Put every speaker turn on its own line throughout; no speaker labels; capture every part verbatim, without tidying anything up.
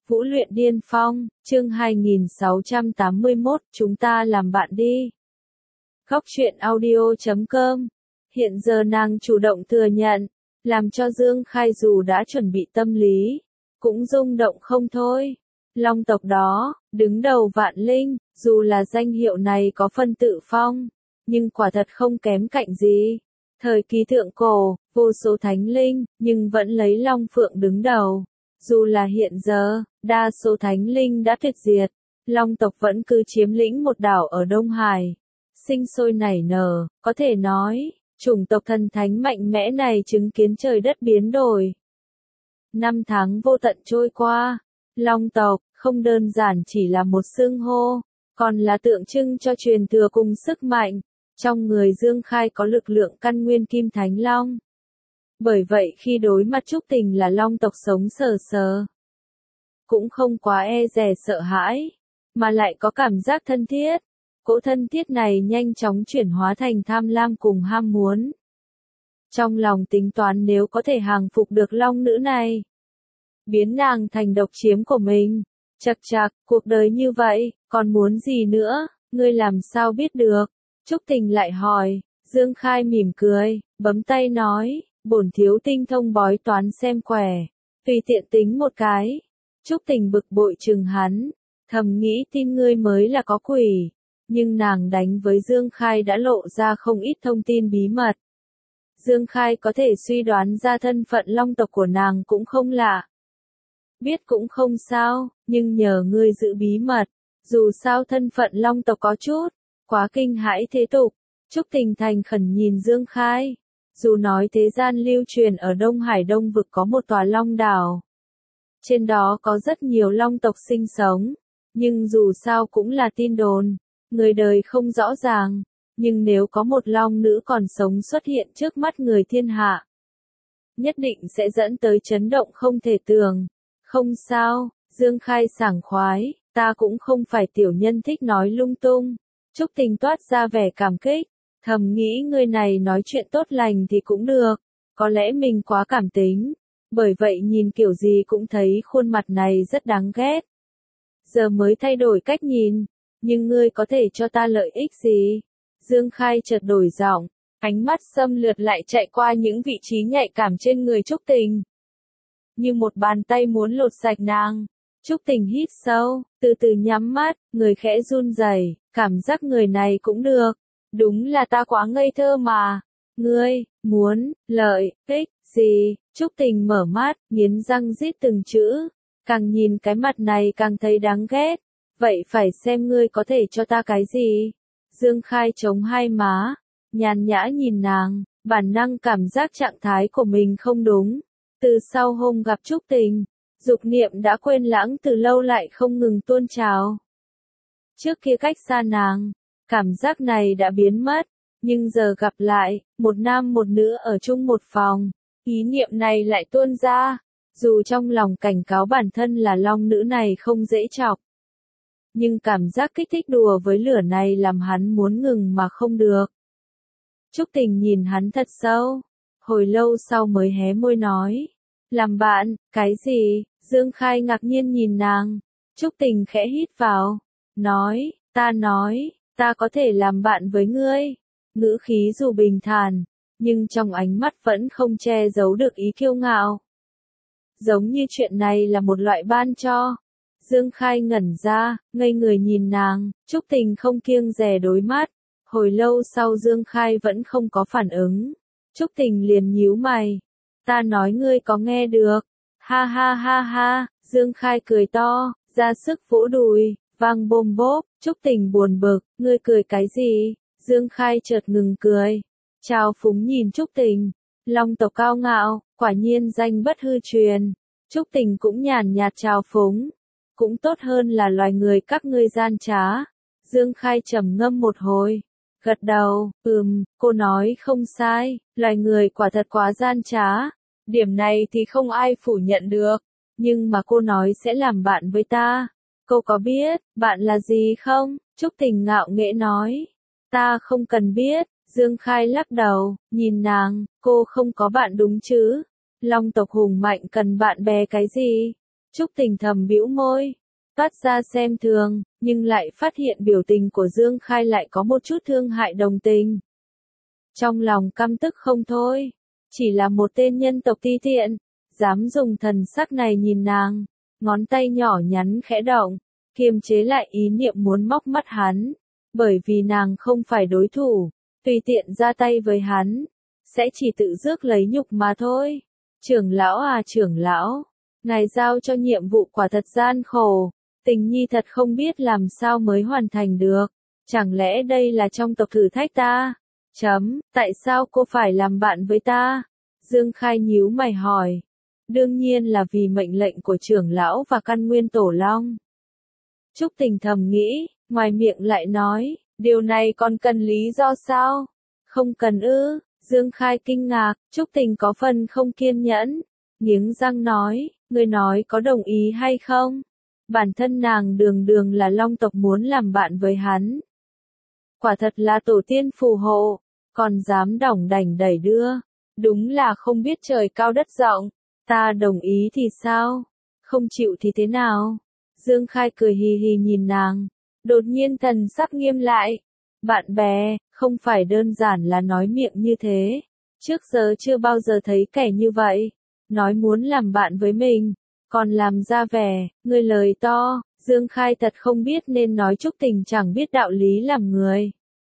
Vũ luyện điên phong, chương hai nghìn sáu trăm tám mươi mốt, chúng ta làm bạn đi. Góc truyện audio chấm com. Hiện giờ nàng chủ động thừa nhận, làm cho Dương Khai dù đã chuẩn bị tâm lý, cũng rung động không thôi. Long tộc đó, đứng đầu vạn linh, dù là danh hiệu này có phân tự phong, nhưng quả thật không kém cạnh gì. Thời kỳ thượng cổ, vô số thánh linh, nhưng vẫn lấy Long Phượng đứng đầu. Dù là hiện giờ, đa số thánh linh đã tuyệt diệt, Long tộc vẫn cứ chiếm lĩnh một đảo ở Đông Hải. Sinh sôi nảy nở, có thể nói, chủng tộc thần thánh mạnh mẽ này chứng kiến trời đất biến đổi. Năm tháng vô tận trôi qua, Long tộc không đơn giản chỉ là một xưng hô, còn là tượng trưng cho truyền thừa cùng sức mạnh. Trong người Dương Khai có lực lượng căn nguyên Kim Thánh Long. Bởi vậy khi đối mặt Trúc Tình là Long tộc sống sờ sờ, cũng không quá e dè sợ hãi, mà lại có cảm giác thân thiết. Cỗ thân thiết này nhanh chóng chuyển hóa thành tham lam cùng ham muốn. Trong lòng tính toán nếu có thể hàng phục được Long nữ này, biến nàng thành độc chiếm của mình. Chật chạc, cuộc đời như vậy, còn muốn gì nữa, ngươi làm sao biết được? Trúc Tình lại hỏi. Dương Khai mỉm cười, bấm tay nói, bổn thiếu tinh thông bói toán xem quẻ, tùy tiện tính một cái. Trúc Tình bực bội chừng hắn, thầm nghĩ tin ngươi mới là có quỷ, nhưng nàng đánh với Dương Khai đã lộ ra không ít thông tin bí mật. Dương Khai có thể suy đoán ra thân phận Long tộc của nàng cũng không lạ. Biết cũng không sao, nhưng nhờ ngươi giữ bí mật, dù sao thân phận Long tộc có chút quá kinh hãi thế tục. Trúc Tình thành khẩn nhìn Dương Khai. Dù nói thế gian lưu truyền ở Đông Hải Đông vực có một tòa Long đảo, trên đó có rất nhiều Long tộc sinh sống, nhưng dù sao cũng là tin đồn, người đời không rõ ràng. Nhưng nếu có một Long nữ còn sống xuất hiện trước mắt người thiên hạ, nhất định sẽ dẫn tới chấn động không thể tưởng. Không sao, Dương Khai sảng khoái, ta cũng không phải tiểu nhân thích nói lung tung. Trúc Tình toát ra vẻ cảm kích, thầm nghĩ người này nói chuyện tốt lành thì cũng được, có lẽ mình quá cảm tính, bởi vậy nhìn kiểu gì cũng thấy khuôn mặt này rất đáng ghét. Giờ mới thay đổi cách nhìn, nhưng ngươi có thể cho ta lợi ích gì? Dương Khai chợt đổi giọng, ánh mắt xâm lược lại chạy qua những vị trí nhạy cảm trên người Trúc Tình. Như một bàn tay muốn lột sạch nàng. Trúc Tình hít sâu, từ từ nhắm mắt, người khẽ run rẩy, cảm giác người này cũng được. Đúng là ta quá ngây thơ mà. Ngươi, muốn, lợi, ích, gì? Trúc Tình mở mắt, nghiến răng rít từng chữ. Càng nhìn cái mặt này càng thấy đáng ghét. Vậy phải xem ngươi có thể cho ta cái gì? Dương Khai chống hai má, nhàn nhã nhìn nàng, bản năng cảm giác trạng thái của mình không đúng. Từ sau hôm gặp Trúc Tình, dục niệm đã quên lãng từ lâu lại không ngừng tuôn trào. Trước kia cách xa nàng, cảm giác này đã biến mất, nhưng giờ gặp lại, một nam một nữ ở chung một phòng, ý niệm này lại tuôn ra, dù trong lòng cảnh cáo bản thân là Long nữ này không dễ chọc. Nhưng cảm giác kích thích đùa với lửa này làm hắn muốn ngừng mà không được. Trúc Tình nhìn hắn thật sâu, hồi lâu sau mới hé môi nói. Làm bạn, cái gì? Dương Khai ngạc nhiên nhìn nàng. Trúc Tình khẽ hít vào, nói, ta nói, ta có thể làm bạn với ngươi. Ngữ khí dù bình thản, nhưng trong ánh mắt vẫn không che giấu được ý kiêu ngạo. Giống như chuyện này là một loại ban cho. Dương Khai ngẩn ra, ngây người nhìn nàng, Trúc Tình không kiêng dè đối mắt. Hồi lâu sau Dương Khai vẫn không có phản ứng. Trúc Tình liền nhíu mày. Ta nói ngươi có nghe được? Ha ha ha ha, Dương Khai cười to, ra sức vỗ đùi, vang bôm bốp. Trúc Tình buồn bực, ngươi cười cái gì? Dương Khai chợt ngừng cười, trào phúng nhìn Trúc Tình. Long tộc cao ngạo, quả nhiên danh bất hư truyền. Trúc Tình cũng nhàn nhạt trào phúng, cũng tốt hơn là loài người các ngươi gian trá. Dương Khai trầm ngâm một hồi, gật đầu, ừm, cô nói không sai, loài người quả thật quá gian trá. Điểm này thì không ai phủ nhận được, nhưng mà cô nói sẽ làm bạn với ta. Cô có biết, bạn là gì không? Trúc Tình ngạo nghễ nói. Ta không cần biết. Dương Khai lắc đầu, nhìn nàng, cô không có bạn đúng chứ? Long tộc hùng mạnh cần bạn bè cái gì? Trúc Tình thầm bĩu môi, toát ra xem thường, nhưng lại phát hiện biểu tình của Dương Khai lại có một chút thương hại đồng tình. Trong lòng căm tức không thôi, chỉ là một tên nhân tộc ti tiện, dám dùng thần sắc này nhìn nàng, ngón tay nhỏ nhắn khẽ động, kiềm chế lại ý niệm muốn móc mắt hắn, bởi vì nàng không phải đối thủ, tùy tiện ra tay với hắn, sẽ chỉ tự rước lấy nhục mà thôi. Trưởng lão à trưởng lão, ngài giao cho nhiệm vụ quả thật gian khổ, Tình Nhi thật không biết làm sao mới hoàn thành được, chẳng lẽ đây là trong tộc thử thách ta? Chấm, tại sao cô phải làm bạn với ta? Dương Khai nhíu mày hỏi. Đương nhiên là vì mệnh lệnh của trưởng lão và căn nguyên tổ long. Trúc Tình thầm nghĩ, ngoài miệng lại nói, điều này còn cần lý do sao? Không cần ư? Dương Khai kinh ngạc, Trúc Tình có phần không kiên nhẫn, nghiến răng nói, ngươi nói có đồng ý hay không? Bản thân nàng đường đường là long tộc muốn làm bạn với hắn. Quả thật là tổ tiên phù hộ, còn dám đỏng đảnh đẩy đưa, đúng là không biết trời cao đất rộng, ta đồng ý thì sao? Không chịu thì thế nào? Dương Khai cười hì hì nhìn nàng, đột nhiên thần sắc nghiêm lại. Bạn bè, không phải đơn giản là nói miệng như thế. Trước giờ chưa bao giờ thấy kẻ như vậy. Nói muốn làm bạn với mình, còn làm ra vẻ, người lời to. Dương Khai thật không biết nên nói Trúc Tình chẳng biết đạo lý làm người.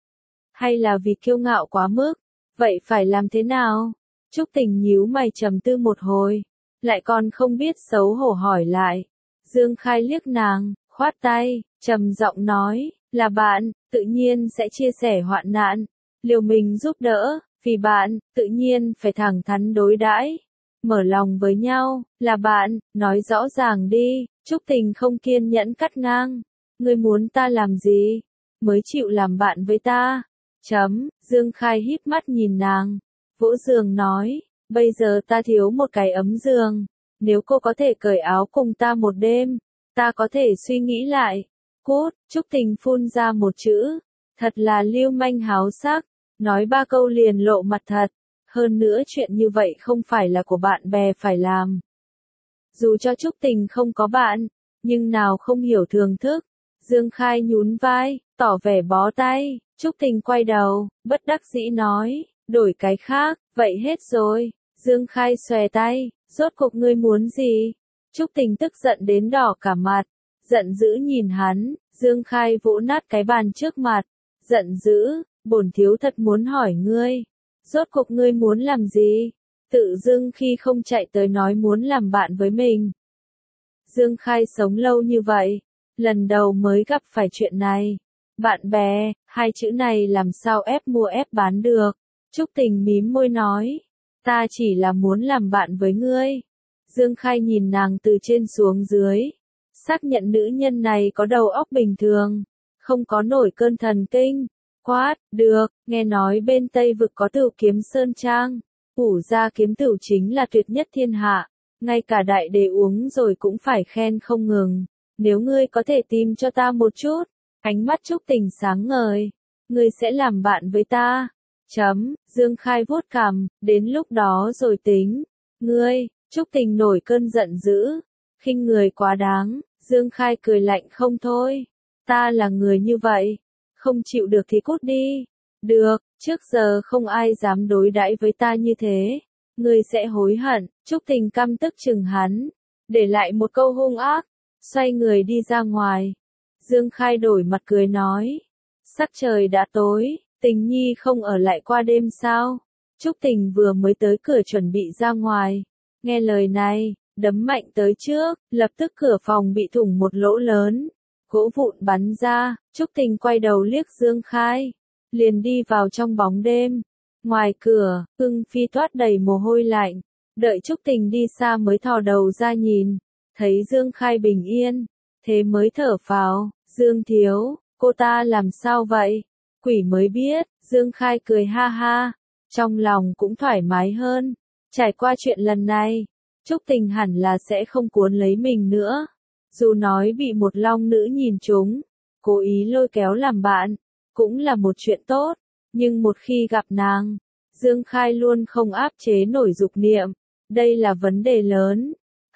Hay là vì kiêu ngạo quá mức, vậy phải làm thế nào? Trúc Tình nhíu mày trầm tư một hồi, lại còn không biết xấu hổ hỏi lại. Dương Khai liếc nàng, khoát tay, trầm giọng nói, là bạn, tự nhiên sẽ chia sẻ hoạn nạn, liều mình giúp đỡ, vì bạn, tự nhiên phải thẳng thắn đối đãi, mở lòng với nhau, là bạn, nói rõ ràng đi. Trúc Tình không kiên nhẫn cắt ngang, ngươi muốn ta làm gì, mới chịu làm bạn với ta? Chấm, Dương Khai híp mắt nhìn nàng, vỗ giường nói, bây giờ ta thiếu một cái ấm giường, nếu cô có thể cởi áo cùng ta một đêm, ta có thể suy nghĩ lại. Cút, Trúc Tình phun ra một chữ, thật là lưu manh háo sắc, nói ba câu liền lộ mặt thật, hơn nữa chuyện như vậy không phải là của bạn bè phải làm. Dù cho Trúc Tình không có bạn, nhưng nào không hiểu thưởng thức. Dương Khai nhún vai, tỏ vẻ bó tay. Trúc Tình quay đầu, bất đắc dĩ nói, đổi cái khác, vậy hết rồi. Dương Khai xòe tay, rốt cuộc ngươi muốn gì? Trúc Tình tức giận đến đỏ cả mặt, giận dữ nhìn hắn. Dương Khai vỗ nát cái bàn trước mặt, giận dữ, bổn thiếu thật muốn hỏi ngươi, rốt cuộc ngươi muốn làm gì? Tự dưng khi không chạy tới nói muốn làm bạn với mình. Dương Khai sống lâu như vậy, lần đầu mới gặp phải chuyện này. Bạn bè, hai chữ này làm sao ép mua ép bán được. Trúc Tình mím môi nói, ta chỉ là muốn làm bạn với ngươi. Dương Khai nhìn nàng từ trên xuống dưới, xác nhận nữ nhân này có đầu óc bình thường, không có nổi cơn thần kinh. Quát, được, nghe nói bên Tây Vực có Tửu Kiếm Sơn Trang, ủ ra kiếm tửu chính là tuyệt nhất thiên hạ, ngay cả đại đế uống rồi cũng phải khen không ngừng. Nếu ngươi có thể tìm cho ta một chút, ánh mắt Trúc Tình sáng ngời, ngươi sẽ làm bạn với ta. Chấm, Dương Khai vuốt cằm, đến lúc đó rồi tính. Ngươi, Trúc Tình nổi cơn giận dữ, khinh người quá đáng. Dương Khai cười lạnh không thôi, ta là người như vậy, không chịu được thì cút đi. Được, trước giờ không ai dám đối đãi với ta như thế, ngươi sẽ hối hận. Trúc Tình căm tức chừng hắn, để lại một câu hung ác, xoay người đi ra ngoài. Dương Khai đổi mặt cười nói, sắc trời đã tối, Tình Nhi không ở lại qua đêm sao? Trúc Tình vừa mới tới cửa chuẩn bị ra ngoài, nghe lời này, đấm mạnh tới trước, lập tức cửa phòng bị thủng một lỗ lớn, gỗ vụn bắn ra. Trúc Tình quay đầu liếc Dương Khai, liền đi vào trong bóng đêm. Ngoài cửa, Ưng Phi toát đầy mồ hôi lạnh, đợi Trúc Tình đi xa mới thò đầu ra nhìn, thấy Dương Khai bình yên, thế mới thở phào. Dương thiếu, cô ta làm sao vậy? Quỷ mới biết. Dương Khai cười ha ha, trong lòng cũng thoải mái hơn. Trải qua chuyện lần này, Trúc Tình hẳn là sẽ không cuốn lấy mình nữa. Dù nói bị một long nữ nhìn trúng, cố ý lôi kéo làm bạn, cũng là một chuyện tốt, nhưng một khi gặp nàng, Dương Khai luôn không áp chế nổi dục niệm, đây là vấn đề lớn.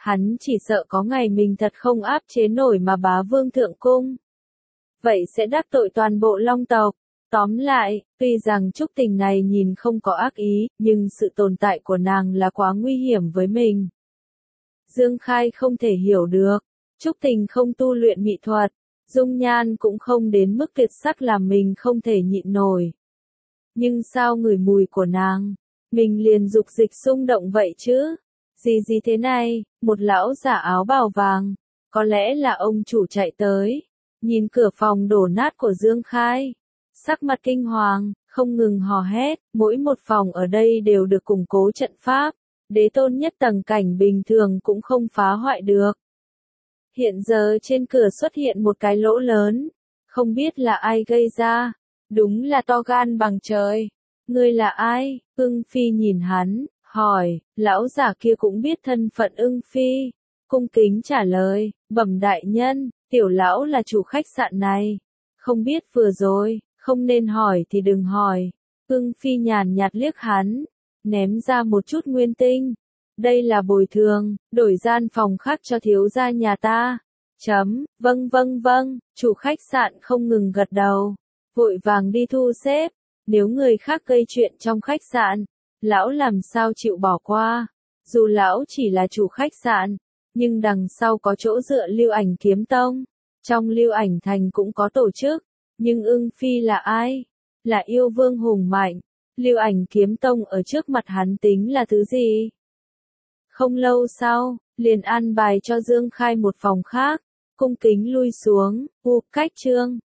Hắn chỉ sợ có ngày mình thật không áp chế nổi mà bá vương thượng cung. Vậy sẽ đắc tội toàn bộ Long tộc. Tóm lại, tuy rằng Trúc Tình này nhìn không có ác ý, nhưng sự tồn tại của nàng là quá nguy hiểm với mình. Dương Khai không thể hiểu được. Trúc Tình không tu luyện mỹ thuật, dung nhan cũng không đến mức tuyệt sắc làm mình không thể nhịn nổi. Nhưng sao ngửi mùi của nàng, mình liền dục dịch xung động vậy chứ? Gì gì thế này, một lão giả áo bào vàng, có lẽ là ông chủ chạy tới, nhìn cửa phòng đổ nát của Dương Khai, sắc mặt kinh hoàng, không ngừng hò hét, mỗi một phòng ở đây đều được củng cố trận pháp, đế tôn nhất tầng cảnh bình thường cũng không phá hoại được. Hiện giờ trên cửa xuất hiện một cái lỗ lớn, không biết là ai gây ra, đúng là to gan bằng trời. Ngươi là ai? Ưng Phi nhìn hắn, hỏi, lão giả kia cũng biết thân phận Ưng Phi, cung kính trả lời, bẩm đại nhân, tiểu lão là chủ khách sạn này, không biết vừa rồi, không nên hỏi thì đừng hỏi. Ưng Phi nhàn nhạt liếc hắn, ném ra một chút nguyên tinh. Đây là bồi thường, đổi gian phòng khác cho thiếu gia nhà ta. Chấm, vâng vâng vâng, chủ khách sạn không ngừng gật đầu, vội vàng đi thu xếp. Nếu người khác gây chuyện trong khách sạn, lão làm sao chịu bỏ qua. Dù lão chỉ là chủ khách sạn, nhưng đằng sau có chỗ dựa Lưu Ảnh Kiếm Tông. Trong Lưu Ảnh Thành cũng có tổ chức, nhưng Ưng Phi là ai? Là yêu vương hùng mạnh. Lưu Ảnh Kiếm Tông ở trước mặt hắn tính là thứ gì? Không lâu sau, liền an bài cho Dương Khai một phòng khác, cung kính lui xuống, u cách trương,